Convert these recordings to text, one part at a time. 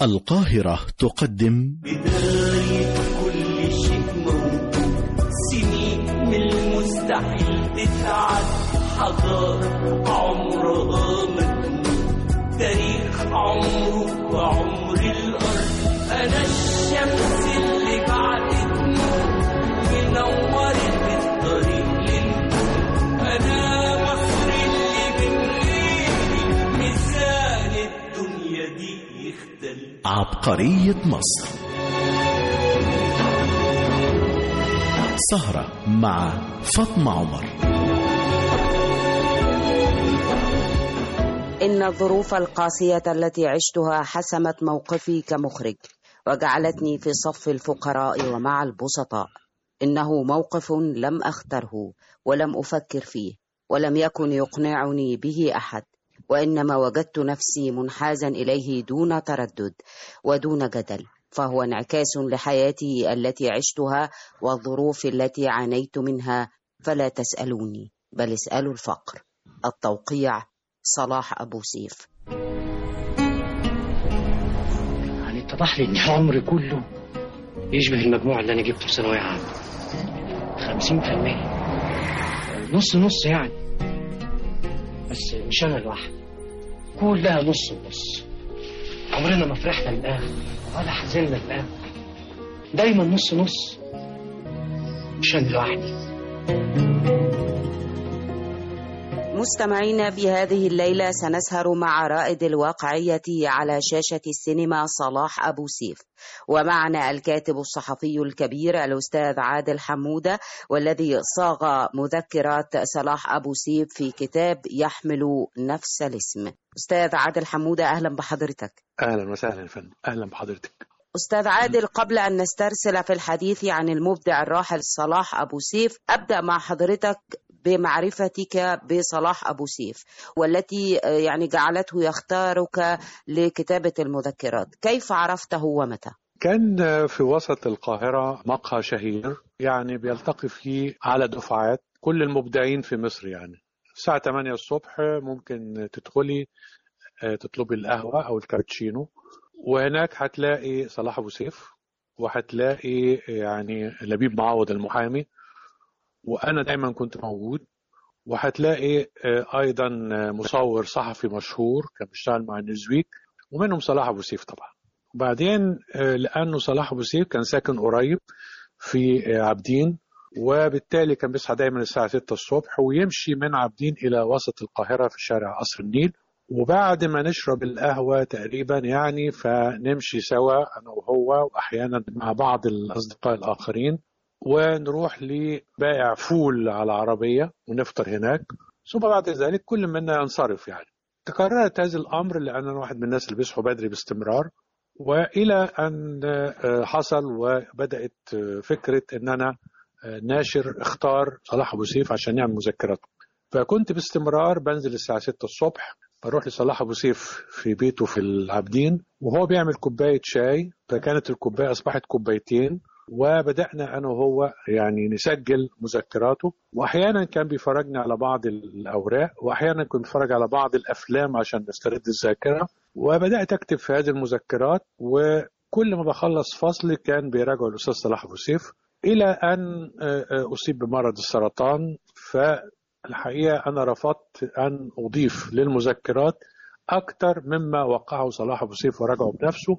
القاهرة تقدم بداية كل شيء موجود، سنين من المستحيل تتعد، حضارة عمرها مجنون، تاريخ عمره وعمر الأرض. أنا الشمس اللي بعدت نور ونورت الطريق للنور، أنا مصر اللي من غيري ميزان الدنيا دي يختلف. عبقرية مصر، سهرة مع فاطمة عمر. إن الظروف القاسية التي عشتها حسمت موقفي كمخرج وجعلتني في صف الفقراء ومع البسطاء. إنه موقف لم أختره ولم أفكر فيه ولم يكن يقنعني به أحد، وإنما وجدت نفسي منحازا إليه دون تردد ودون جدل، فهو انعكاس لحياتي التي عشتها والظروف التي عانيت منها. فلا تسألوني بل اسألوا الفقر. التوقيع صلاح أبو سيف. يعني اتضح لي إن عمري كله يشبه المجموع اللي أنا جبته في ثانوية عامة، 50%، نص نص يعني. بس مش أنا لوحدي، كلها نص ونص. عمرنا ما فرحنا للآخر ولا حزننا للآخر، دايما نص نص. مش أنا لوحدي. مستمعينا، بهذه الليلة سنسهر مع رائد الواقعية على شاشة السينما صلاح أبو سيف، ومعنا الكاتب الصحفي الكبير الأستاذ عادل حمودة، والذي صاغ مذكرات صلاح أبو سيف في كتاب يحمل نفس الاسم. أستاذ عادل حمودة، أهلا بحضرتك. أهلا وسهلا يا فندم، أهلا بحضرتك. أستاذ عادل، قبل أن نسترسل في الحديث عن المبدع الراحل صلاح أبو سيف، أبدأ مع حضرتك بمعرفتك بصلاح أبو سيف، والتي يعني جعلته يختارك لكتابة المذكرات. كيف عرفته ومتى؟ كان في وسط القاهرة مقهى شهير يعني بيلتقي فيه على دفعات كل المبدعين في مصر. يعني الساعة 8 الصبح ممكن تدخلي تطلبي القهوة أو الكابتشينو، وهناك هتلاقي صلاح أبو سيف، وهتلاقي يعني لبيب معوض المحامي، وأنا دايما كنت موجود، وهتلاقي أيضا مصور صحفي مشهور كان بيشتغل مع نيوزويك، ومنهم صلاح أبو سيف طبعا. وبعدين لأنه صلاح أبو سيف كان ساكن قريب في عابدين، وبالتالي كان بيصحى دايما الساعة 6 الصبح ويمشي من عابدين إلى وسط القاهرة في شارع قصر النيل، وبعد ما نشرب القهوة تقريبا يعني فنمشي سوا أنا وهو، وأحيانا مع بعض الأصدقاء الآخرين، ونروح لبائع فول على عربية ونفطر هناك، ثم بعد ذلك كل منا ينصرف. يعني تكررت هذا الأمر لأن أنا واحد من الناس اللي بيصحوا بدري باستمرار، وإلى أن حصل وبدأت فكرة أن أنا ناشر اختار صلاح أبو سيف عشان يعمل مذكراته. فكنت باستمرار بنزل الساعة 6 الصبح، بروح لصلاح أبو سيف في بيته في العابدين وهو بيعمل كوباية شاي، فكانت الكوباية أصبحت كوبايتين، وبدأنا أنا وهو يعني نسجل مذكراته. وأحيانا كان بيفرجني على بعض الأوراق، وأحيانا كنت بتفرج على بعض الأفلام عشان نسترد الذاكرة، وبدأت أكتب في هذه المذكرات. وكل ما بخلص فصل كان بيراجعه الأستاذ صلاح أبو سيف، إلى أن أصيب بمرض السرطان. فالحقيقة أنا رفضت أن أضيف للمذكرات أكثر مما وقعه صلاح أبو سيف وراجعه بنفسه،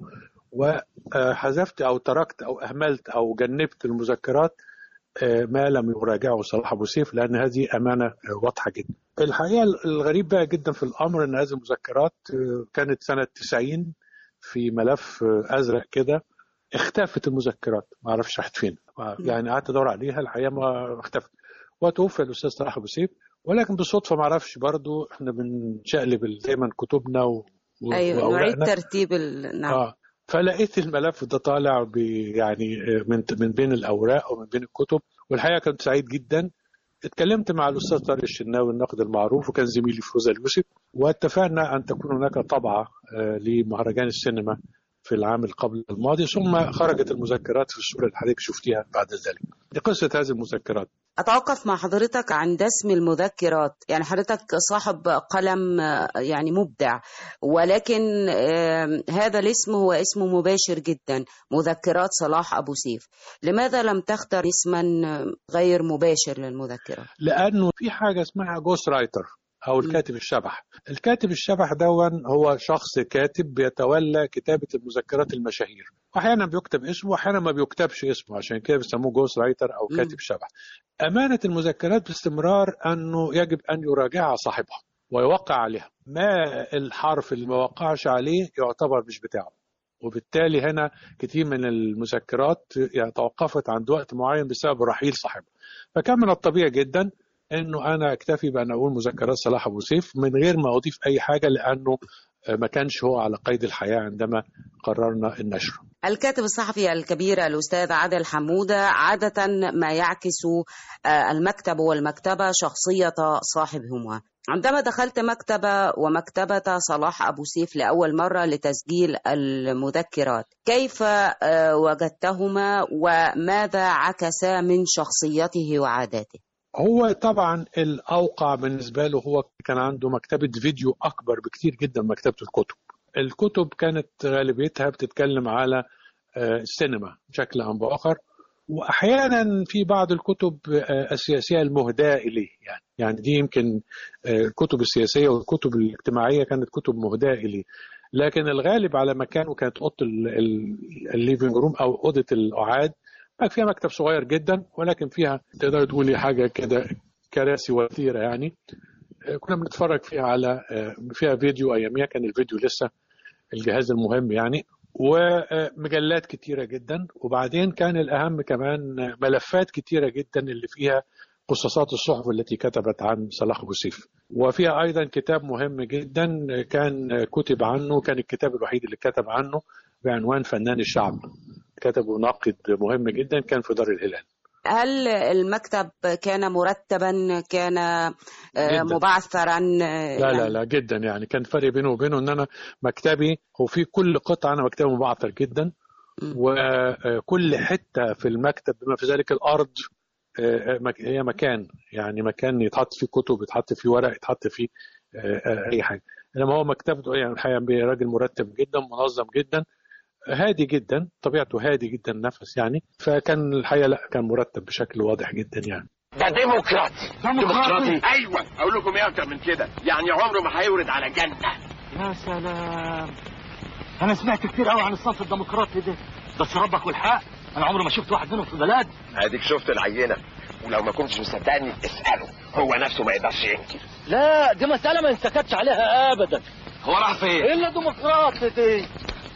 وحذفت أو تركت أو أهملت أو جنبت المذكرات ما لم يراجعه صلاح أبو سيف، لأن هذه أمانة واضحة جدا. الحقيقة الغريب بقى جدا في الأمر أن هذه المذكرات كانت سنة 90 في ملف أزرق كده، اختفت المذكرات، ما أعرفش راحت فين. يعني قعدت أدور عليها، الحقيقة ما اختفت. وتوفى الأستاذ صلاح أبو سيف، ولكن بالصدفة ما أعرفش برضو إحنا بنشقلب دايما كتبنا أيوة، نعيد ترتيب نعم. فلقيت الملف ده طالع يعني من بين الأوراق ومن بين الكتب، والحقيقة كنت سعيد جدا. اتكلمت مع الأستاذ طارق الشناوي الناقد المعروف، وكان زميلي في فوزة اليوسف، واتفقنا أن تكون هناك طبعة لمهرجان السينما في العام قبل الماضي، ثم خرجت المذكرات في الصورة اللي حضرتك شفتيها بعد ذلك. دي قصة هذه المذكرات. أتوقف مع حضرتك عن دسم المذكرات. يعني حضرتك صاحب قلم يعني مبدع، ولكن هذا الاسم هو اسم مباشر جدا، مذكرات صلاح أبو سيف. لماذا لم تختار اسما غير مباشر للمذكرات؟ لأنه في حاجة اسمها جوست رايتر أو الكاتب الشبح. الكاتب الشبح دون هو شخص كاتب بيتولى كتابة المذكرات المشاهير، وأحيانا بيكتب اسمه وأحيانا ما بيكتبش اسمه، عشان كده بيسموه جوست رايتر أو كاتب شبح. أمانة المذكرات باستمرار أنه يجب أن يراجعها صاحبها ويوقع عليها. ما الحرف اللي ما وقعش عليه يعتبر مش بتاعه، وبالتالي هنا كتير من المذكرات يعني توقفت عند وقت معين بسبب رحيل صاحبها. فكان من الطبيعي جدا انه انا اكتفي بان اقول مذكرات صلاح ابو سيف من غير ما اضيف اي حاجه، لانه ما كانش هو على قيد الحياه عندما قررنا النشر. الكاتب الصحفي الكبير الأستاذ عادل حمودة، عادة ما يعكس المكتب والمكتبة شخصية صاحبهما. عندما دخلت مكتبة صلاح أبو سيف لأول مرة لتسجيل المذكرات، كيف وجدتهما وماذا عكسا من شخصيته وعاداته؟ هو طبعا الأوقع بالنسبة له هو كان عنده مكتبة فيديو أكبر بكتير جدا من مكتبة الكتب. الكتب كانت غالبيتها بتتكلم على السينما بشكل أو بآخر، وأحيانا في بعض الكتب السياسية المهداة إليه. يعني دي يمكن الكتب السياسية والكتب الاجتماعية كانت كتب مهداة إليه، لكن الغالب على مكانه كانت أوضة الليفينج روم أو أوضة القعاد، فيها مكتب صغير جدا ولكن فيها تقدر تقولي حاجة كده كراسي وثيرة. يعني كنا بنتفرج فيها على فيها فيديو، أياميها كان الفيديو لسه الجهاز المهم يعني، ومجلات كتيرة جدا. وبعدين كان الأهم كمان ملفات كتيرة جدا اللي فيها قصصات الصحف التي كتبت عن صلاح أبو سيف، وفيها أيضا كتاب مهم جدا كان كتب عنه، كان الكتاب الوحيد اللي كتب عنه بعنوان فنان الشعب، كتبه ناقد مهم جدا كان في دار الهلال. هل المكتب كان مرتبا، كان مبعثرا؟ لا جدا. يعني كان فرق بينه وبينه ان انا مكتبي هو في كل قطعه انا مكتبي مبعثر جدا، وكل حته في المكتب بما في ذلك الارض هي مكان، يعني مكان يتحط فيه كتب، يتحط فيه ورق، يتحط فيه اي حاجه. انما هو مكتبته يعني الحقيقه راجل مرتب جدا، منظم جدا، هادي جدا، طبيعته هادي جدا نفس يعني. فكان الحقيقه لا كان مرتب بشكل واضح جدا يعني. ده ديمقراطي. ايوه اقول لكم ايه اكتر من كده، يعني عمره ما هيورد على جنه. يا سلام، انا سمعت كتير قوي عن الصف الديمقراطي ده، بس ربك والحق انا عمري ما شفت واحد منهم في بلد. اديك شفت العينه، ولو ما كنتش مصدقني اساله، هو نفسه ما يقدرش ينكر. لا دي مساله ما انسكتش عليها ابدا. هو راح فين؟ الا ديمقراطي دي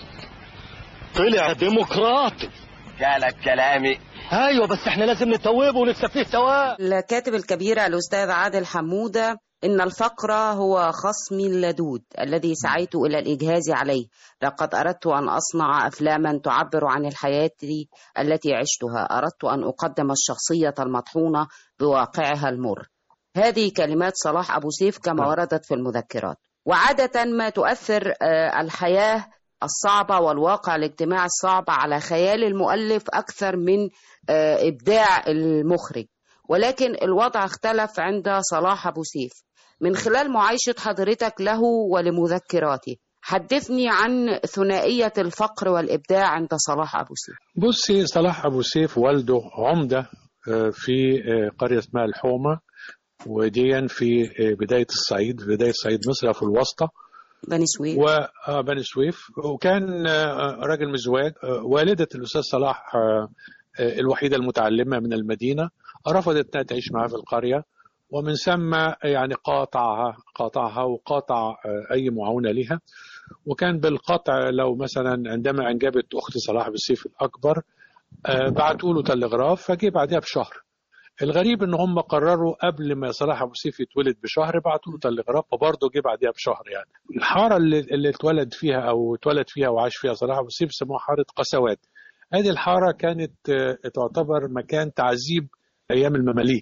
طلع ديمقراطي. جالك كلامي. ايوه بس احنا لازم نتوبه ونكسب فيه سواء. الكاتب الكبير الأستاذ عادل حمودة، إن الفقر هو خصمي اللدود الذي سعيت إلى الإجهاز عليه. لقد أردت أن أصنع أفلاما تعبر عن الحياة التي عشتها، أردت أن أقدم الشخصية المطحونة بواقعها المر. هذه كلمات صلاح أبو سيف كما وردت في المذكرات. وعادة ما تؤثر الحياة الصعبة والواقع الاجتماعي الصعب على خيال المؤلف أكثر من إبداع المخرج، ولكن الوضع اختلف عند صلاح أبو سيف. من خلال معايشة حضرتك له ولمذكراته، حدثني عن ثنائية الفقر والإبداع عند صلاح أبو سيف. بصي، صلاح أبو سيف والده عمدة في قرية اسمها الحومة، وديا في بداية صعيد مصر في الوسطى، بني سويف. وبني سويف. وكان راجل مزواج. والدة الأستاذ صلاح الوحيدة المتعلمة من المدينة رفضت أن تعيش معها في القرية، ومن ثم يعني قاطعها وقاطع أي معاونة لها. وكان بالقطع لو مثلا عندما أنجبت أخت صلاح أبو سيف الأكبر بعتوا له تلغراف فجي بعدها بشهر. الغريب ان هم قرروا قبل ما صلاح ابو سيف يتولد بشهر بعتوا له تلغراف وبرضه جه بعدها بشهر. يعني الحاره اللي اتولد فيها وعاش فيها صلاح ابو سيف سموها حاره قسوات. هذه الحاره كانت تعتبر مكان تعذيب ايام المماليك،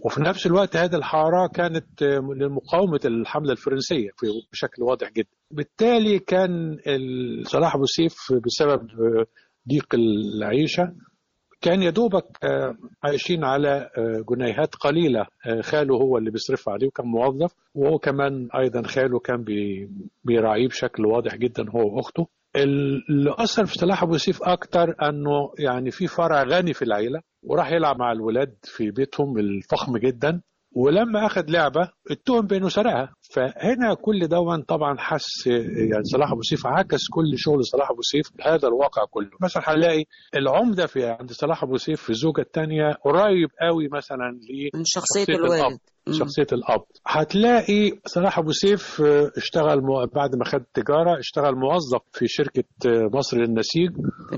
وفي نفس الوقت هذه الحارة كانت لمقاومة الحملة الفرنسية بشكل واضح جدا. بالتالي كان صلاح أبو سيف بسبب ضيق العيشة كان يدوبك عايشين على جنيهات قليلة. خاله هو اللي بيصرف عليه وكان موظف، وهو كمان أيضا خاله كان بيراعيه بشكل واضح جدا هو وأخته. اللي أثر في صلاح أبو سيف أكتر أنه يعني في فرع غني في العيلة وراح يلعب مع الولاد في بيتهم الفخم جدا، ولما أخذ لعبة اتهم بأنه سرقها. فهنا كل دون طبعا حس يعني صلاح أبو سيف عكس كل شغل صلاح أبو سيف هذا الواقع كله. مثلا هنلاقي العمدة في عند صلاح أبو سيف في الزوجة الثانية قريب قوي مثلا من شخصية الوالد، شخصية الأب. هتلاقي صلاح أبو سيف اشتغل بعد ما خد تجارة اشتغل موظف في شركة مصر للنسيج في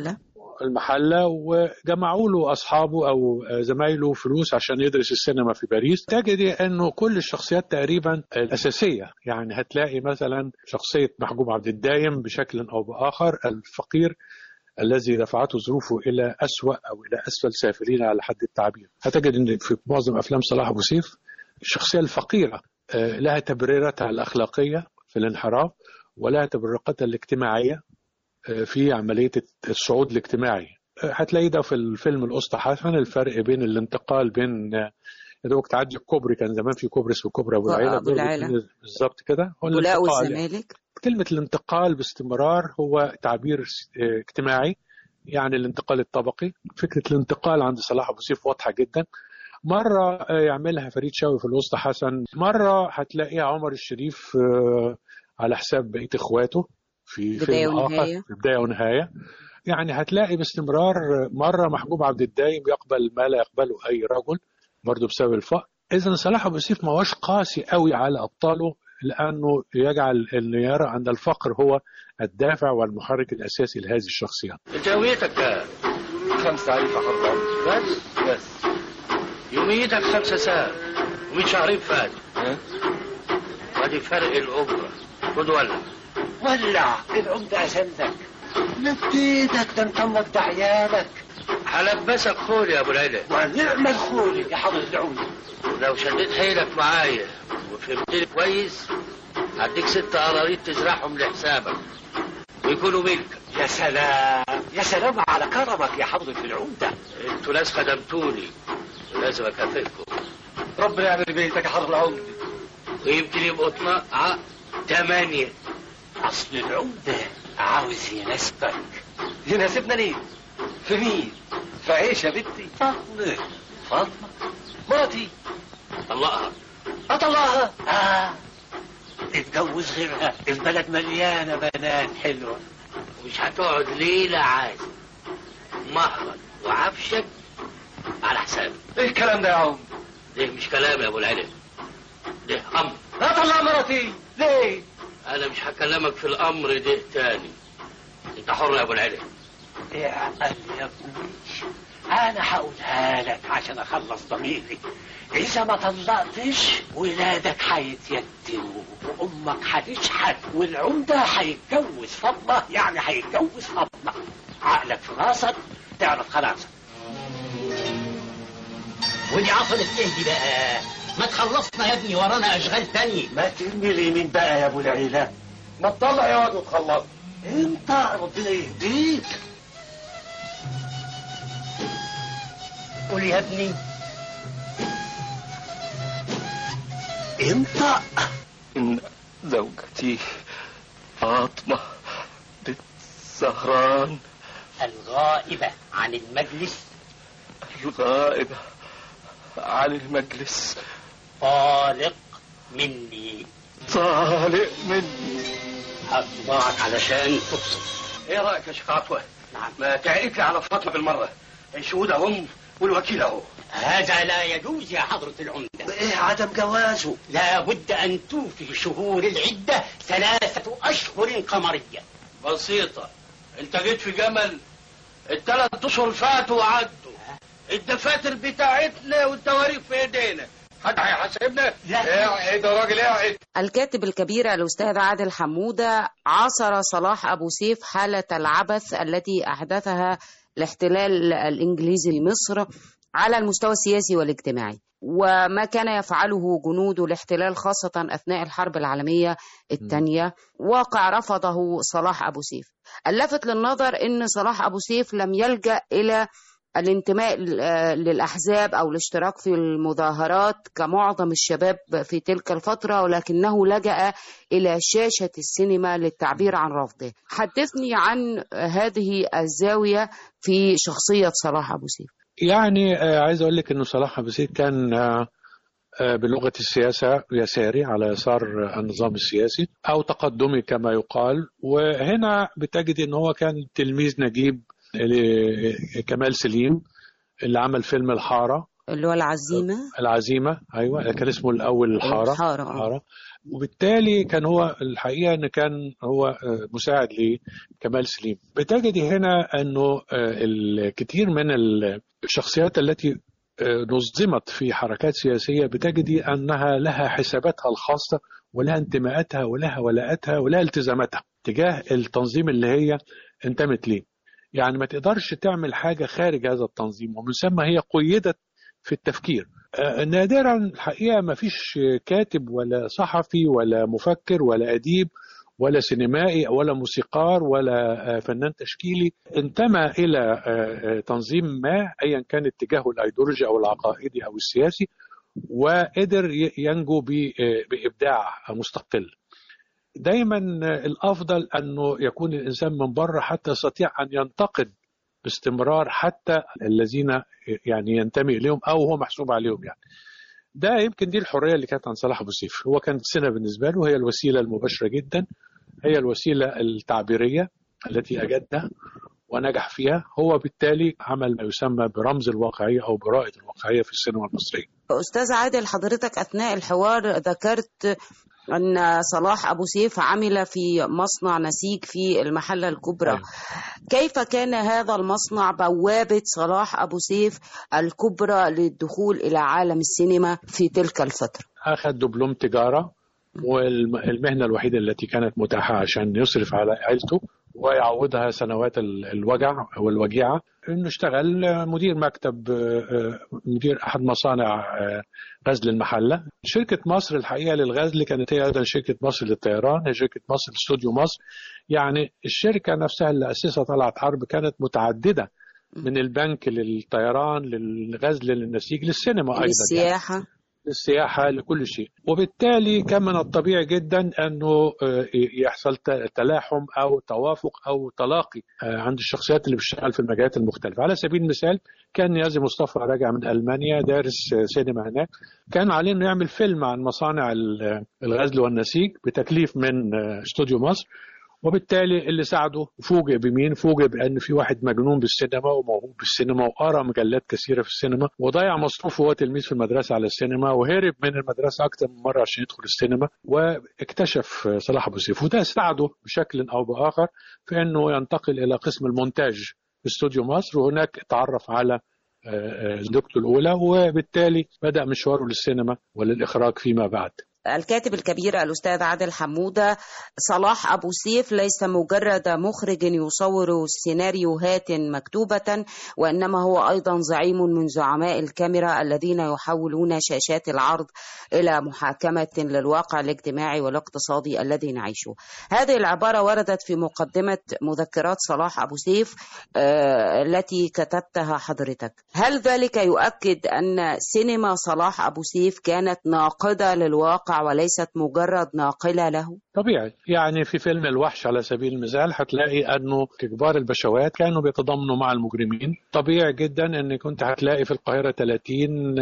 المحلة، وجمعوا له أصحابه أو زمايله فلوس عشان يدرس السينما في باريس. تجد أنه كل الشخصيات تقريبا الأساسية، يعني هتلاقي مثلا شخصية محجوب عبد الدايم بشكل أو بآخر الفقير الذي دفعته ظروفه إلى أسوأ أو إلى أسفل سافلين على حد التعبير. هتجد أن في معظم أفلام صلاح أبو سيف الشخصية الفقيرة لها تبريراتها الأخلاقية في الانحراف ولها تبريراتها الاجتماعية في عملية الصعود الاجتماعي. هتلاقي ده في الفيلم الأسطى حسن الفرق بين الانتقال بين دوك تعدي الكوبري، كان زمان في كوبري اسمه كوبري أبو العيلة بالظبط كده، والزمالك. كلمة الانتقال باستمرار هو تعبير اجتماعي، يعني الانتقال الطبقي. فكرة الانتقال عند صلاح أبو سيف واضحة جدا. مرة يعملها فريد شوقي في الأسطى حسن، مرة هتلاقيها عمر الشريف على حساب بقية إخواته في فيلم آخر في بداية ونهاية. يعني هتلاقي باستمرار مرة محجوب عبد الدايم يقبل ما لا يقبله أي رجل برضه بسبب الفقر. إذن صلاح أبو سيف ما هوش قاسي قوي على أبطاله، لأنه يجعل أن يرى أن الفقر هو الدافع والمحرك الأساسي لهذه الشخصيات. أنت هويتك 5 عريفة حرام بس يوميتك 5 ساعات ومن شهرين فات. وادي فرق الأجرة. خد ولع العمدة أسندك نبتيدك ده انت مضى عيالك. هلبسك خولي يا ابو العلا. ونعم الخولي يا حضرة العمدة. ولو شديت حيلك معايا وفهمتني كويس هديك 6 قراريط تزرعهم لحسابك ويكونوا ملكك. يا سلام على كرمك يا حضرة العمدة. انتوا ناس خدمتوني ولازم اكافئكم. ربنا يعمل بيتك يا حضرة العمدة. ويمكن يبقوا 8. اصل العمدة عاوز يناسبك. يناسبنا ليه؟ في مين؟ في عيشة بنتي فاطمة مراتي. أطلقها اتجوز غيرها. البلد مليانة بنات حلوة ومش هتقعد ليلة عادي. مهرك وعفشك على حسابي. ايه الكلام ده يا عم؟ ده مش كلام يا ابو العلم، ده امر. اطلق مراتي ليه؟ انا مش هكلمك في الامر ده تاني. انت حر يا ابو العلم. يا ابني انا هقولها لك عشان اخلص ضميري. اذا ما طلقتش ولادك هيتيتموا وامك هتشحت والعمده هيتجوز فاطمه. يعني هيتجوز فاطمه. عقلك في راسك تعرف خلاص. ودي عطلت ايه دي بقى؟ ما تخلصنا يا ابني ورانا اشغال تاني. ما ترمي اليمين بقى يا ابو العيله. ما تطلع يا واد وتخلص. انت ربنا يهديك. قول يا ابني. انت ان زوجتي فاطمه بنت زهران الغائبه عن المجلس. الغائبه عن المجلس. طالق مني. هطبعك علشان تبصر. ايه رايك يا شيخ عطوه؟ نعم. ما تعيق لي على فاطمه بالمره. الشهود هم والوكيل اهو. هذا لا يجوز يا حضرة العمدة. ايه عدم جوازه؟ لا بد ان توفي شهور العدة 3 أشهر قمرية. بسيطة. انت جيت في جمل. ال3 أشهر فاتوا وعدوا. الدفاتر بتاعتنا والتواريخ في ايدينا. حد هيحاسبنا؟ اقعد يا راجل اقعد. الكاتب الكبير الأستاذ عادل حمودة عاصر صلاح أبو سيف حالة العبث التي أحدثها الاحتلال الإنجليزي لمصر على المستوى السياسي والاجتماعي، وما كان يفعله جنود الاحتلال خاصة أثناء الحرب العالمية الثانية واقع رفضه صلاح أبو سيف. اللافت للنظر أن صلاح أبو سيف لم يلجأ إلى الانتماء للأحزاب أو الاشتراك في المظاهرات كمعظم الشباب في تلك الفترة، ولكنه لجأ إلى شاشة السينما للتعبير عن رفضه. حدثني عن هذه الزاوية في شخصية صلاح أبو سيف. يعني عايز أقول لك أنه صلاح أبو سيف كان بلغة السياسة يساري على يسار النظام السياسي أو تقدمي كما يقال. وهنا بتجد أنه هو كان تلميذ نجيب لكمال سليم اللي عمل فيلم الحارة، اللي هو العزيمة. أيوة، كان اسمه الأول الحارة. وبالتالي كان هو الحقيقة أن كان هو مساعد لكمال سليم. بتجد هنا أنه الكثير من الشخصيات التي نظمت في حركات سياسية بتجدي أنها لها حساباتها الخاصة ولها انتماءاتها ولها ولاءاتها ولها التزاماتها تجاه التنظيم اللي هي انتمت ليه. يعني ما تقدرش تعمل حاجة خارج هذا التنظيم، ومن ثم هي قيدت في التفكير. نادرا الحقيقة ما فيش كاتب ولا صحفي ولا مفكر ولا أديب ولا سينمائي ولا موسيقار ولا فنان تشكيلي انتمى إلى تنظيم ما أيا كان اتجاهه الأيديولوجي أو العقائدي أو السياسي وقدر ينجو بإبداع مستقل. دايما الأفضل أنه يكون الإنسان من بره حتى يستطيع أن ينتقد باستمرار حتى الذين يعني ينتمي إليهم أو هو محسوب عليهم. يعني ده يمكن دي الحرية اللي كانت عن صلاح أبو سيف. هو كانت السينما بالنسبة له هي الوسيلة المباشرة جدا، هي الوسيلة التعبيرية التي أجدها ونجح فيها. هو بالتالي عمل ما يسمى برمز الواقعية أو برائد الواقعية في السينما المصرية. أستاذ عادل، حضرتك أثناء الحوار ذكرت أن صلاح أبو سيف عمل في مصنع نسيج في المحلة الكبرى. كيف كان هذا المصنع بوابة صلاح أبو سيف الكبرى للدخول إلى عالم السينما في تلك الفترة؟ أخذ دبلوم تجارة، والمهنة الوحيدة التي كانت متاحة عشان يصرف على عائلته ويعوضها سنوات الوجع والوجيعة انه اشتغل مدير مكتب، مدير احد مصانع غزل المحلة. شركة مصر الحقيقة للغزل كانت هي ايضا شركة مصر للطيران، هي شركة مصر لاستوديو مصر. يعني الشركة نفسها اللي اسسها طلعت حرب كانت متعددة، من البنك للطيران للغزل للنسيج للسينما ايضا، للسياحة للسياحة لكل شيء. وبالتالي كان من الطبيعي جدا أنه يحصل تلاحم أو توافق أو تلاقي عند الشخصيات اللي بتشتغل في المجالات المختلفة. على سبيل المثال كان نيازي مصطفى راجع من ألمانيا دارس سينما هناك، كان عليه أنه يعمل فيلم عن مصانع الغزل والنسيج بتكليف من استوديو مصر. وبالتالي اللي ساعده فوجئ بمين؟ فوجئ بأن في واحد مجنون بالسينما وموهوب بالسينما وقرأ مجلات كثيرة في السينما وضيع مصروفه وهو تلميذ في المدرسة على السينما وهرب من المدرسة أكثر من مرة عشان يدخل السينما، واكتشف صلاح أبو سيف. وده ساعده بشكل أو بآخر في أنه ينتقل إلى قسم المونتاج في استوديو مصر، وهناك تعرف على زوجته الأولى، وبالتالي بدأ مشواره للسينما وللإخراج فيما بعد. الكاتب الكبير الأستاذ عادل حمودة، صلاح أبو سيف ليس مجرد مخرج يصور سيناريوهات مكتوبة، وإنما هو أيضا زعيم من زعماء الكاميرا الذين يحولون شاشات العرض إلى محاكمة للواقع الاجتماعي والاقتصادي الذي نعيشه. هذه العبارة وردت في مقدمة مذكرات صلاح أبو سيف التي كتبتها حضرتك. هل ذلك يؤكد أن سينما صلاح أبو سيف كانت ناقدة للواقع وليست مجرد ناقلة له؟ طبيعي. يعني في فيلم الوحش على سبيل المثال هتلاقي أنه كبار البشوات كانوا بيتضامنوا مع المجرمين. طبيعي جدا أن كنت هتلاقي في القاهرة 30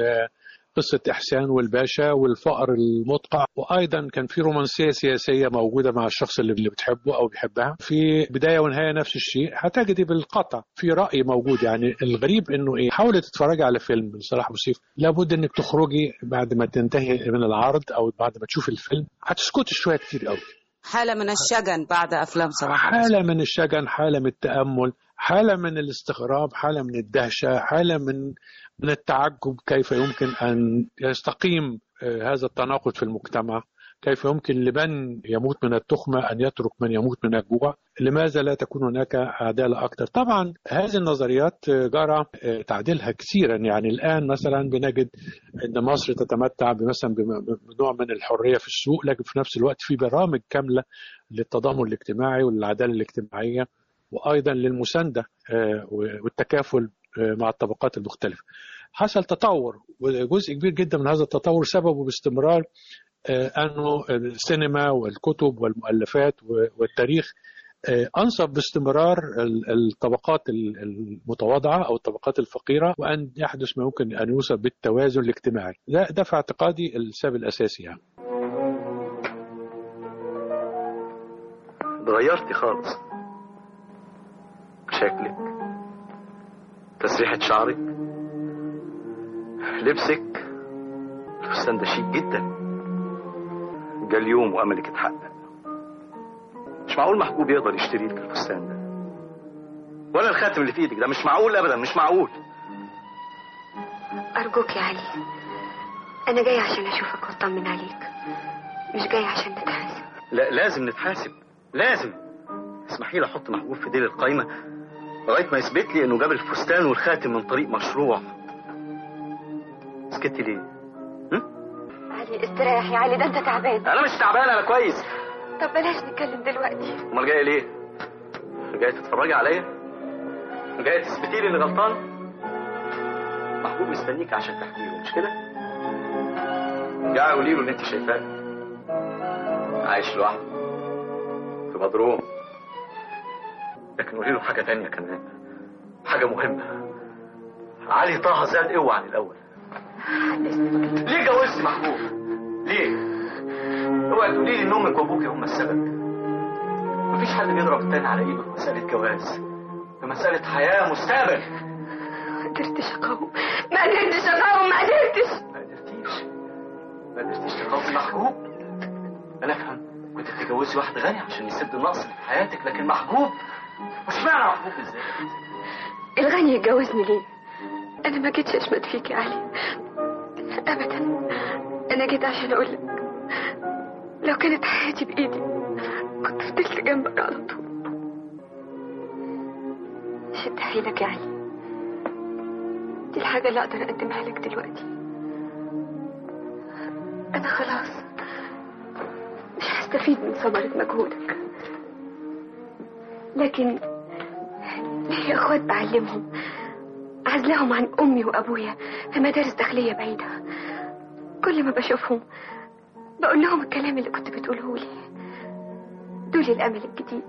قصة إحسان والباشا والفقر المدقع، وأيضا كان في رومانسية سياسية موجودة مع الشخص اللي بتحبه أو بيحبها. في بداية ونهاية نفس الشيء. هتجدي بالقطع في رأي موجود. يعني الغريب إنه حاولي تتفرجي على فيلم صلاح أبو سيف، لابد إنك تخرجي بعد ما تنتهي من العرض أو بعد ما تشوف الفيلم هتسكتي شوية كتير قوي. حالة من الشجن بعد أفلام صلاح أبو سيف. حالة من الشجن، حالة من التأمل، حالة من الاستغراب، حالة من الدهشة، حالة من التعجب كيف يمكن أن يستقيم هذا التناقض في المجتمع. كيف يمكن لمن يموت من التخمة أن يترك من يموت من الجوع؟ لماذا لا تكون هناك عدالة أكثر؟ طبعا هذه النظريات جرى تعديلها كثيرا. يعني الآن مثلا بنجد أن مصر تتمتع مثلا بنوع من الحرية في السوق، لكن في نفس الوقت في برامج كاملة للتضامن الاجتماعي والعدالة الاجتماعية، وأيضا للمساندة والتكافل مع الطبقات المختلفة. حصل تطور، وجزء كبير جدا من هذا التطور سببه باستمرار أنه السينما والكتب والمؤلفات والتاريخ أنصف باستمرار الطبقات المتواضعة أو الطبقات الفقيرة، وأن يحدث ما يمكن أن يوصف بالتوازن الاجتماعي. ده في اعتقادي السبب الأساسي. يعني اتغيرتي خالص، شكلك، تسريحة شعرك، لبسك، الفستان ده شيك جدا. جا اليوم وأملك اتحقق. مش معقول محبوب يقدر يشتري لك الفستان ده، ولا الخاتم اللي في ايدك ده. مش معقول ابدا، مش معقول. ارجوك يا علي، انا جاي عشان اشوفك واطمن عليك، مش جاي عشان نتحاسب. لا، لازم نتحاسب، لازم. اسمحي لي احط محبوب في ديل القايمه لغايه ما يثبت لي انه جاب الفستان والخاتم من طريق مشروع. سكتي ليه؟ علي استريح يا علي، ده انت تعبان. انا مش تعبان، انا كويس. طب بلاش نتكلم دلوقتي. امال جايه ليه؟ جايه تتفرجي عليا؟ جايه تثبتي لي اني غلطان؟ محبوب مستنيك عشان تحكي له، مش كده؟ جاي قولي له اللي انت شايفاه. عايش لوحده في بدروم. لكن قولي له حاجه تانية كمان، حاجه مهمه. علي طه زاد قوه عن الاول. ليه جوزتي محبوب؟ ليه؟ اوعي تقولي لي ان امك وابوكي هم السبب. مفيش حد بيضرب التاني على ايده في مساله جواز، في مساله حياه مستقبل. ما قدرتش اقاوم، ما قدرتش تقاومي محبوب. انا افهم كنت تتجوزي واحد غني عشان يسد النقص اللي في حياتك، لكن محبوب مش معنى محبوب ازاي؟ الغني يتجوزني ليه؟ انا ما جيتش اشمت فيك يا علي ابدا. انا جيت عشان اقول لك لو كانت حياتي بايدي كنت فضلت جنبك على طول. شد حيلك يا علي، دي الحاجة اللي اقدر اقدمها لك دلوقتي. انا خلاص مش هستفيد من ثمرة مجهودك، لكن ليا اخوات بعلمهم، عزلهم عن امي وابويا في مدارس داخلية بعيدة. كل ما بشوفهم بقول لهم الكلام اللي كنت بتقوله لي. دول الامل الجديد.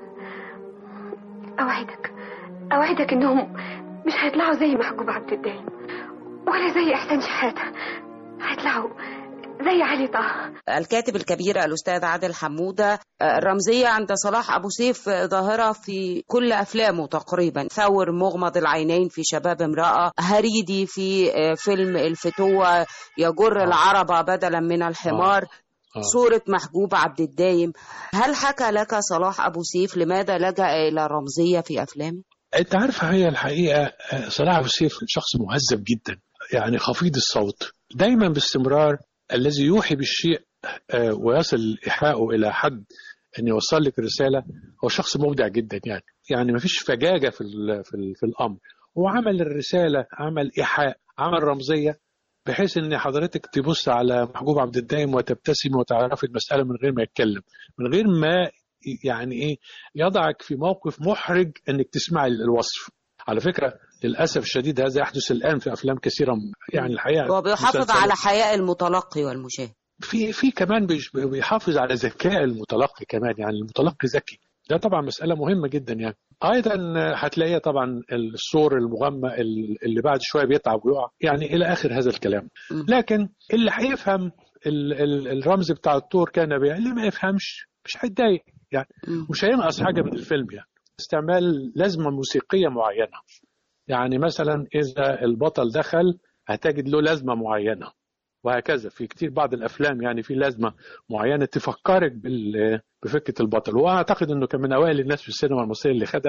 اوعدك انهم مش هيطلعوا زي محجوب عبد الدايم ولا زي احسان شحاتة، هيطلعوا زي علي طه. الكاتب الكبير الأستاذ عادل حمودة، الرمزية عند صلاح أبو سيف ظاهرة في كل أفلامه تقريبا. ثور مغمض العينين في شباب امرأة، هريدي في فيلم الفتوة، يجر العربة بدلا من الحمار، صورة محجوب عبد الدايم. هل حكى لك صلاح أبو سيف لماذا لجأ إلى الرمزية في أفلامه؟ أنت عارفة، هي الحقيقة صلاح أبو سيف شخص مهذب جدا، يعني خفيض الصوت، دايما باستمرار الذي يوحي بالشيء ويصل إيحاءه إلى حد أن يوصل لك رسالة. هو شخص مبدع جدا، يعني ما فيش فجاجة في الأمر. هو عمل الرسالة، عمل إيحاء، عمل رمزية، بحيث أن حضرتك تبص على محجوب عبد الدايم وتبتسم وتعرف المسألة من غير ما يتكلم، من غير ما يعني إيه يضعك في موقف محرج أنك تسمع الوصف. على فكرة للأسف الشديد هذا يحدث الآن في أفلام كثيرة، يعني الحقيقة وبيحافظ على حياء المتلقي والمشاهد. في كمان بيحافظ على ذكاء المتلقي كمان، يعني المتلقي ذكي، ده طبعا مسألة مهمة جدا. يعني أيضا هتلاقيها طبعا الصور المغمى اللي بعد شوية بيتعب ويقع، يعني إلى آخر هذا الكلام. لكن اللي هيفهم الرمز بتاع الطور كان بيه، اللي ما يفهمش مش هيتضايق، يعني مش هينقص حاجة من الفيلم. يعني استعمال لازمة موسيقية معينة، يعني مثلا إذا البطل دخل هتجد له لازمة معينة، وهكذا في كتير بعض الأفلام، يعني في لازمة معينة تفكرك بفكرة البطل. وأعتقد أنه كان من أوائل الناس في السينما المصرية اللي خدها،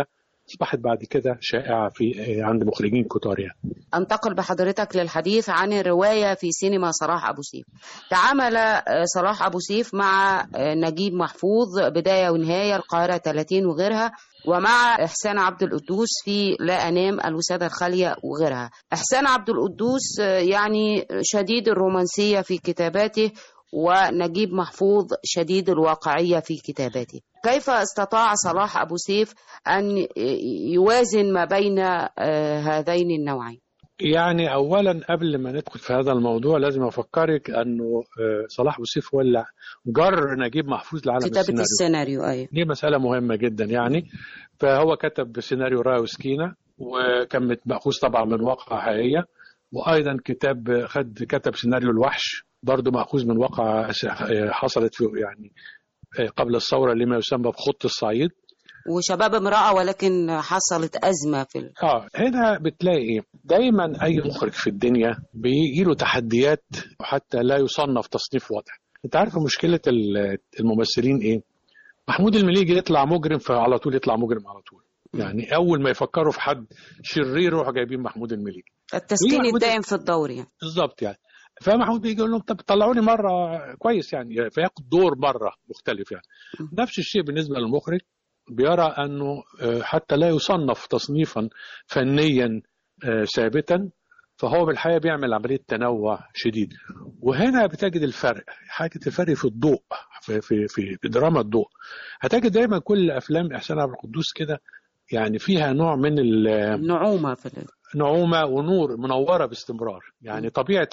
أصبحت بعد كده شائعة عند مخرجين كتار يعني. أنتقل بحضرتك للحديث عن الرواية في سينما صلاح أبو سيف. تعامل صلاح أبو سيف مع نجيب محفوظ بداية ونهاية، القاهرة 30 وغيرها، ومع إحسان عبد القدوس في لا أنام، الوسادة الخالية وغيرها. إحسان عبد القدوس يعني شديد الرومانسية في كتاباته، ونجيب محفوظ شديد الواقعية في كتاباته. كيف استطاع صلاح أبو سيف أن يوازن ما بين هذين النوعين؟ يعني أولا قبل ما ندخل في هذا الموضوع لازم أفكرك أنه صلاح أبو سيف هو اللي جر نجيب محفوظ لعالم كتابة السيناريو. أيوة. دي مسألة مهمة جدا يعني. فهو كتب سيناريو راية وسكينة، وكان مأخوذ طبعا من واقعة حقيقية، وأيضا كتب سيناريو الوحش برضه مأخوذ من واقعة حصلت في يعني قبل الثورة لما يسمى بخط الصعيد، وشباب امرأة، ولكن حصلت أزمة في هنا بتلاقي دايما أي مخرج في الدنيا بيجيله تحديات وحتى لا يصنف تصنيف واضح. أنت عارف مشكلة الممثلين إيه؟ محمود المليجي يطلع مجرم فعلى طول يطلع مجرم على طول. يعني أول ما يفكروا في حد شرير يروحوا جايبين محمود المليجي. التسكين الدائم في الدور يعني. بالظبط يعني. فمحمود بيجي يقول لهم طب طلعوني مرة كويس يعني، فياخد دور مرة مختلف يعني. نفس الشيء بالنسبة للمخرج، بيرى أنه حتى لا يصنف تصنيفا فنيا ثابتا، فهو بالحقيقة بيعمل عملية تنوع شديد. وهنا بتجد الفرق، حاجة الفرق في الضوء، في دراما الضوء. هتجد دايما كل أفلام إحسان عبد القدوس كده يعني فيها نوع من النعومة نعومة ونور، منورة باستمرار. يعني طبيعة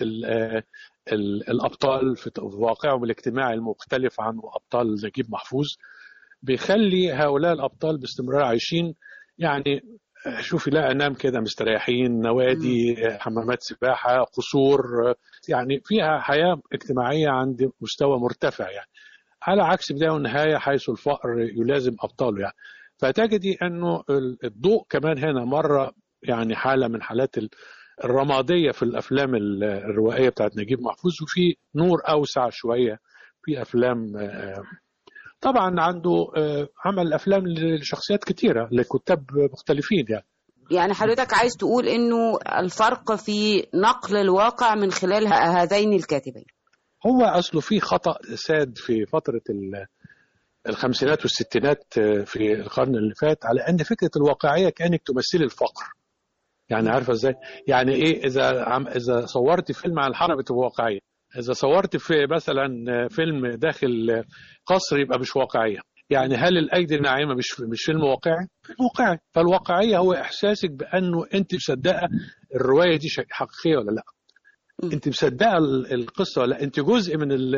الأبطال في واقعهم الاجتماعي المختلف عن أبطال نجيب محفوظ بيخلي هؤلاء الأبطال باستمرار عايشين يعني. شوفي لا أنام كده مستريحين، نوادي، حمامات سباحة، قصور، يعني فيها حياة اجتماعية عند مستوى مرتفع يعني، على عكس بداية ونهاية حيث الفقر يلازم أبطاله يعني. فتجدي أنه الضوء كمان هنا مرة يعني حالة من حالات الرمادية في الأفلام الروائية بتاعت نجيب محفوظ، وفي نور أوسع شوية في أفلام. طبعا عنده عمل أفلام لشخصيات كتيرة لكتاب مختلفين يعني حضرتك عايز تقول إنه الفرق في نقل الواقع من خلال هذين الكاتبين. هو أصله في خطأ ساد في فترة الخمسينات والستينات في القرن اللي فات، على أن فكرة الواقعية كأنك تمثل الفقر. يعني عارفة إزاي؟ يعني إيه، إذا صورت فيلم عن الحرب تبقى واقعية، إذا صورت في مثلا فيلم داخل قصر يبقى مش واقعية. يعني هل الأيدي الناعمة مش فيلم واقعي؟ واقعي. فالواقعية هو إحساسك بأنه أنت مصدقة الرواية دي حقيقية ولا لا؟ أنت مصدقة القصة ولا لا؟ أنت جزء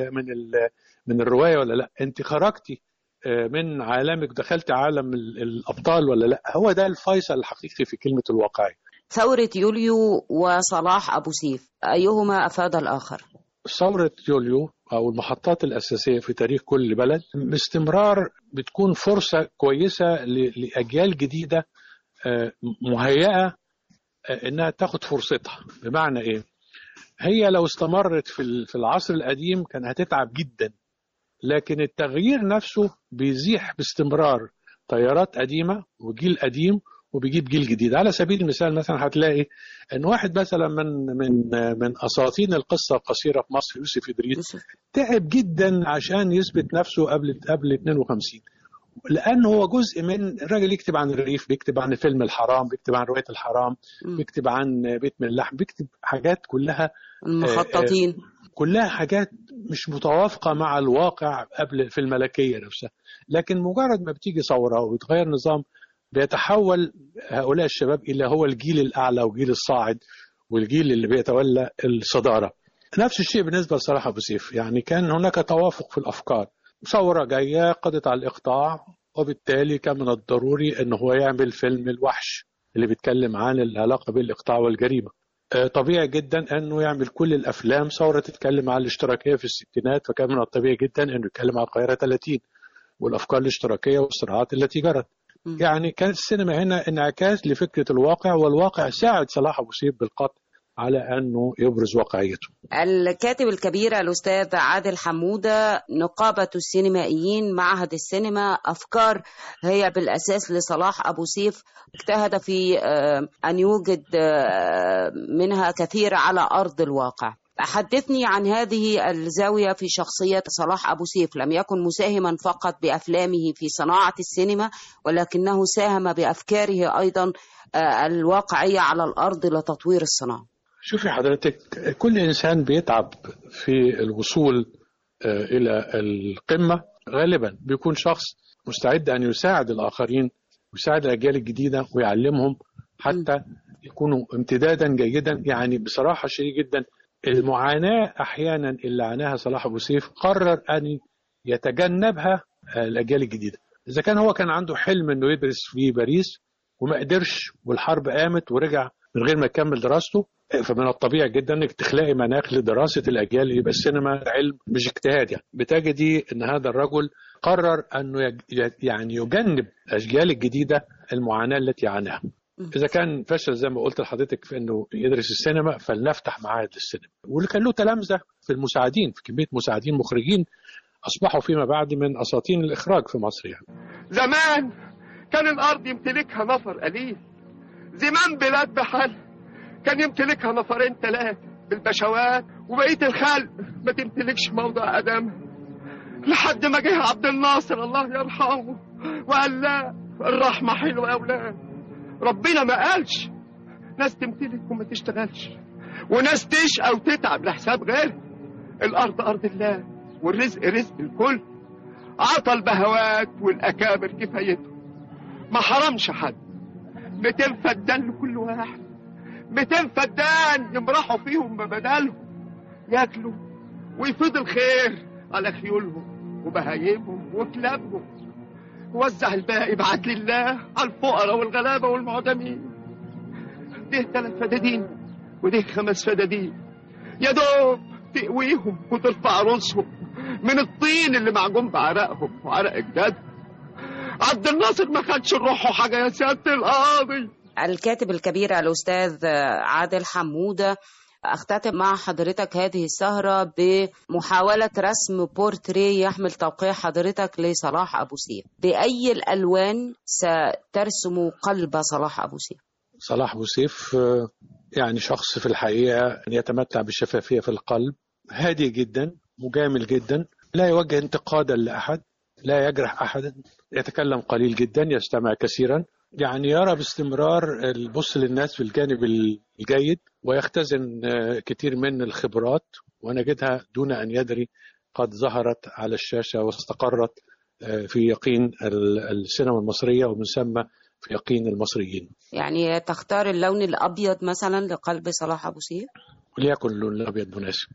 من الرواية ولا لا؟ أنت خرجتي من عالمك دخلت عالم الأبطال ولا لا؟ هو ده الفيصل الحقيقي في كلمة الواقعي. ثورة يوليو وصلاح أبو سيف، أيهما أفاد الآخر؟ ثورة يوليو أو المحطات الأساسية في تاريخ كل بلد باستمرار بتكون فرصة كويسة لأجيال جديدة مهيئة إنها تاخد فرصتها. بمعنى إيه؟ هي لو استمرت في العصر القديم كان هتتعب جدا، لكن التغيير نفسه بيزيح باستمرار تيارات قديمة وجيل قديم وبيجيب جيل جديد. على سبيل المثال مثلا هتلاقي ان واحد مثلا من اساطين القصه القصيره في مصر يوسف إدريس تعب جدا عشان يثبت نفسه قبل 52، لانه هو جزء من الراجل يكتب عن الريف، بيكتب عن فيلم الحرام، بيكتب عن روايه الحرام، بيكتب عن بيت من اللحم، بيكتب حاجات كلها المخططين، كلها حاجات مش متوافقه مع الواقع قبل في الملكيه نفسها. لكن مجرد ما بتيجي ثوره ويتغير نظام بيتحول هؤلاء الشباب إلى هو الجيل الأعلى وجيل الصاعد والجيل اللي بيتولى الصدارة. نفس الشيء بالنسبة لصلاح أبو سيف، يعني كان هناك توافق في الأفكار. ثورة جاية قضت على الإقطاع، وبالتالي كان من الضروري أنه هو يعمل فيلم الوحش اللي بيتكلم عن العلاقة بين الإقطاع والجريمة. طبيعي جدا أنه يعمل كل الأفلام. ثورة تتكلم عن الاشتراكية في الستينات، فكان من الطبيعي جدا أنه يتكلم عن القاهرة 30 والأفكار الاشتراكية والصراعات التي جرت. يعني كانت السينما هنا انعكاس لفكرة الواقع، والواقع ساعد صلاح أبو سيف بالقطع على أنه يبرز واقعيته. الكاتب الكبير الأستاذ عادل حمودة، نقابة السينمائيين، معهد السينما، أفكار هي بالأساس لصلاح أبو سيف، اجتهد في أن يوجد منها كثير على أرض الواقع. حدثني عن هذه الزاوية في شخصية صلاح أبو سيف. لم يكن مساهما فقط بأفلامه في صناعة السينما، ولكنه ساهم بأفكاره أيضا الواقعية على الأرض لتطوير الصناعة. شوفي حضرتك، كل إنسان بيتعب في الوصول إلى القمة غالبا بيكون شخص مستعد أن يساعد الآخرين ويساعد الأجيال الجديدة ويعلمهم حتى يكونوا امتدادا جيدا. يعني بصراحة شديد جدا المعاناة أحيانا اللي عاناها صلاح أبو سيف قرر أن يتجنبها الأجيال الجديدة. إذا كان هو كان عنده حلم أنه يدرس في باريس وما قدرش والحرب قامت ورجع من غير ما يكمل دراسته، فمن الطبيعي جدا انك تخلقي مناخ لدراسه الاجيال اللي يبقى السينما علم مش اجتهاد. يعني بتجدي ان هذا الرجل قرر انه يعني يجنب الاجيال الجديده المعاناه التي عاناها. اذا كان فشل زي ما قلت لحضرتك في انه يدرس السينما، فلنفتح معاهد للسينما. واللي كان له تلامذه في المساعدين، في كميه مساعدين مخرجين اصبحوا فيما بعد من اساطين الاخراج في مصر. يعني زمان كان الارض يمتلكها نفر قليل، زمان بلاد بحال كان يمتلكها نفرين ثلاثة بالبشوات، وبقية الخلق ما تمتلكش موضع قدم، لحد ما جه عبد الناصر الله يرحمه وقال لا، الرحمة حلوة يا أولاد. ربنا ما قالش ناس تمتلك وما تشتغلش، وناس تشقى وتتعب لحساب غير. الأرض أرض الله، والرزق رزق الكل. عطى البهوات والأكابر كفايته، ما حرمش حد. 200 فدان لكل واحد، 200 فدان يمرحوا فيهم ببدالهم، ياكلوا ويفيض الخير على خيولهم وبهايمهم وكلابهم، ووزع الباقي بعت لله على الفقراء والغلابة والمعدمين. ده 3 فدادين وده 5 فدادين، يا دوب تقويهم وترفع رؤوسهم من الطين اللي معجون بعرقهم وعرق اجدادهم. عبد الناصر ما خدش روحه حاجة يا سيادة القاضي. الكاتب الكبير الأستاذ عادل حمودة، أختتم مع حضرتك هذه السهرة بمحاولة رسم بورتريه يحمل توقيع حضرتك لصلاح أبو سيف. بأي الألوان سترسم قلب صلاح أبو سيف؟ صلاح أبو سيف يعني شخص في الحقيقة يتمتع بالشفافية في القلب، هادي جدا، مجامل جدا، لا يوجه انتقادا لأحد، لا يجرح أحدا، يتكلم قليل جدا، يستمع كثيرا، يعني يرى باستمرار البص للناس في الجانب الجيد، ويختزن كثير من الخبرات ونجدها دون أن يدري قد ظهرت على الشاشة واستقرت في يقين السينما المصرية، ومن ثم في يقين المصريين. يعني تختار اللون الأبيض مثلا لقلب صلاح أبو سيف؟ وليكن اللون الأبيض مناسب.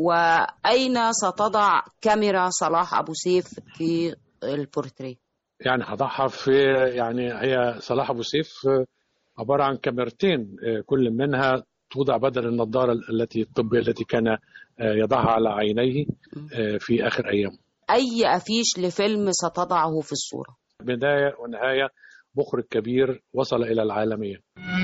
وأين ستضع كاميرا صلاح أبو سيف في البورتريه؟ يعني هضعها في، يعني هي صلاح أبو سيف عبارة عن كاميرتين، كل منها توضع بدل النظارة الطبية التي كان يضعها على عينيه في آخر أيامه. أي أفيش لفيلم ستضعه في الصورة؟ بداية ونهاية، مخرج كبير وصل إلى العالمية.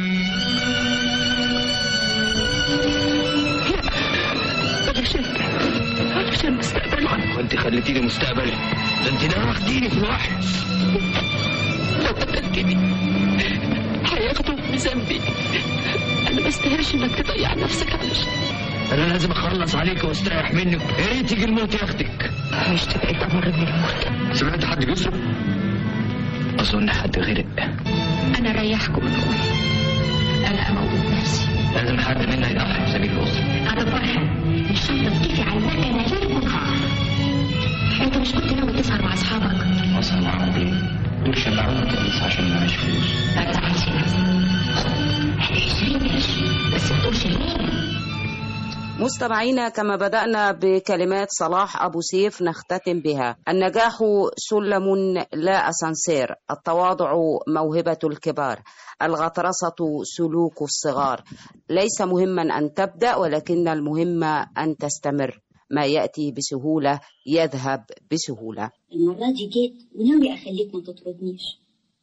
عشان مستقبلي، وانت خليتيني مستقبلي، ده انت دخلتيني في الوحش. لو قتلتني هياخدوا بذنبي، انا ما استاهلش انك تضيع نفسك علشان انا لازم اخلص عليك واستريح منك. يا ريت تيجي الموت ياخدك، مش تبقى امر من الموت. سمعت حد بيصرخ؟ اظن حد غرق. انا ريحكم من قولي، انا اموت نفسي. لازم حد منا يضحي في سبيل الاسره. على فرحه ان شاء الله تيجي على المكنه غير متعه. انت مش كنت ناوي تسهر مع اصحابك؟ اسهر معاهم ليه؟ دول شبعوني كويس عشان معيش فلوس. ما تزعلش نفسك، احنا 20 قرش بس ما تقولش ليه. مستمعينا، كما بدأنا بكلمات صلاح أبو سيف نختتم بها: النجاح سلم لا أسانسير، التواضع موهبة الكبار، الغطرسة سلوك الصغار. ليس مهما أن تبدأ، ولكن المهم أن تستمر. ما يأتي بسهولة يذهب بسهولة. المرة دي جيت وناوي أخليك ما تطردنيش.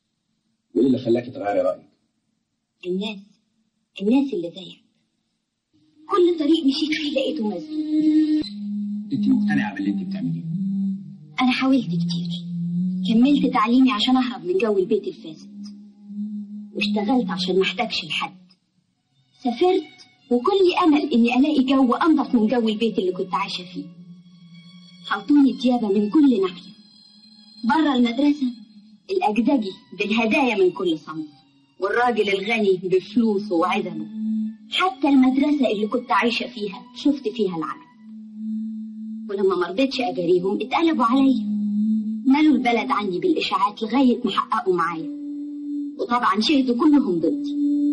وإيه اللي خلاك تغيري رأيك؟ الناس اللي زيك. كل طريق مشيت فيه لقيته مسدود. انت مقتنعة باللي انت بتعمليه؟ أنا حاولت كتير، كملت تعليمي عشان أهرب من جو البيت الفاسد، واشتغلت عشان ما احتاجش لحد، سافرت وكل أمل إني ألاقي جو أنظف من جو البيت اللي كنت عايشة فيه. حطوني ديابة من كل ناحية، بره المدرسة الأجدجي بالهدايا من كل صنف، والراجل الغني بفلوسه وعدمه. حتى المدرسة اللي كنت عايشة فيها شفت فيها العجب، ولما مرضتش أجاريهم اتقلبوا عليا، مالوا البلد عني بالإشاعات لغاية ما حققوا معايا، وطبعا شهدوا كلهم ضدي.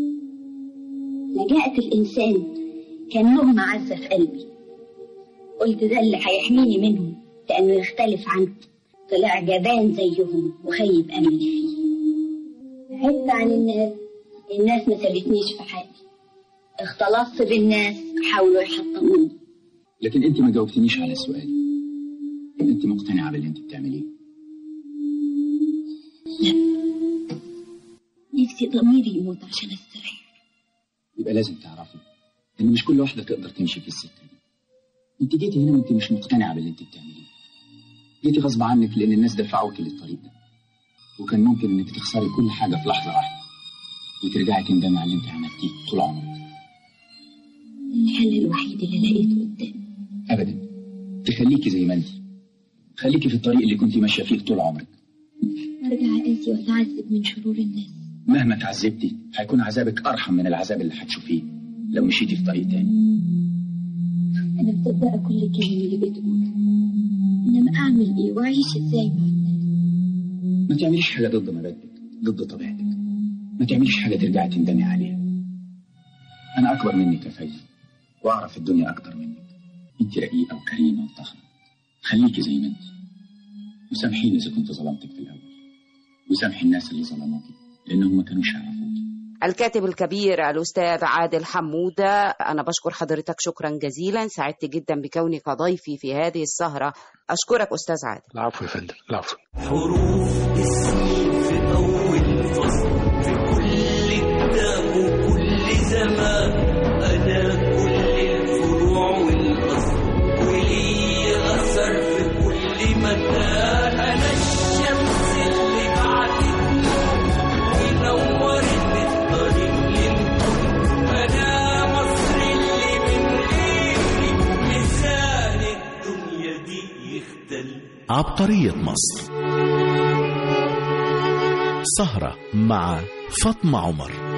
لجأت الإنسان كان لهم معزة في قلبي، قلت ده اللي هيحميني منهم لأنه يختلف عني. طلع جبان زيهم وخيب أملي فيه. بعدت عن الناس ما سابتنيش في حالي، اختلطت بالناس حاولوا يحطموني. لكن انت ما جاوبتنيش على السؤال، انت مقتنعة باللي انت بتعمليه؟ لا، نفسي ضميري يموت عشان استريح. يبقى لازم تعرفي ان مش كل واحدة تقدر تمشي في السكة دي. انت جيتي هنا وانت مش مقتنعة باللي انت بتعمليه، جيتي غصب عنك لان الناس دفعوكي للطريق ده، وكان ممكن انك تخسري كل حاجة في لحظة واحدة وترجعي تندمي على اللي انت عملتيه طول عمرك. الحل الوحيد اللي لقيته قدامي. ابدا، تخليكي زي ما انت، خليكي في الطريق اللي كنت ماشيه فيه طول عمرك. ارجع اقاسي واتعذب من شرور الناس. مهما تعذبتي هيكون عذابك ارحم من العذاب اللي هتشوفيه لو مشيتي في طريق تاني. انا مصدقه كل الكلام اللي بتقوله، انما اعمل ايه واعيش ازاي مع الناس؟ ما تعمليش حاجه ضد مبادئك، ضد طبيعتك، ما تعمليش حاجه ترجعي تندمي عليها. انا اكبر منك يا فايزه، واعرف الدنيا اكتر منك. انت رقيقه وكريمه وطاهره، خليكي زي ما انت، وسامحيني اذا كنت ظلمتك في الاول، وسامحي الناس اللي ظلموكي لانهم ما كانوش يعرفوكي. الكاتب الكبير الأستاذ عادل حمودة، أنا بشكر حضرتك شكرا جزيلا، سعدت جدا بكونك ضيفي في هذه السهرة. أشكرك أستاذ عادل. العفو يا فندم، العفو. حروف اسمي في أول فصل، في كل كتاب وكل زمان، أنا كل الفروع والأصل، ولي أثر في كل مكان. أنا الشمس اللي بعتتني ونورت الطريق للكل، أنا مصر اللي من غيري لسان الدنيا دي يختل. عبقرية مصر، سهرة مع فاطمة عمر.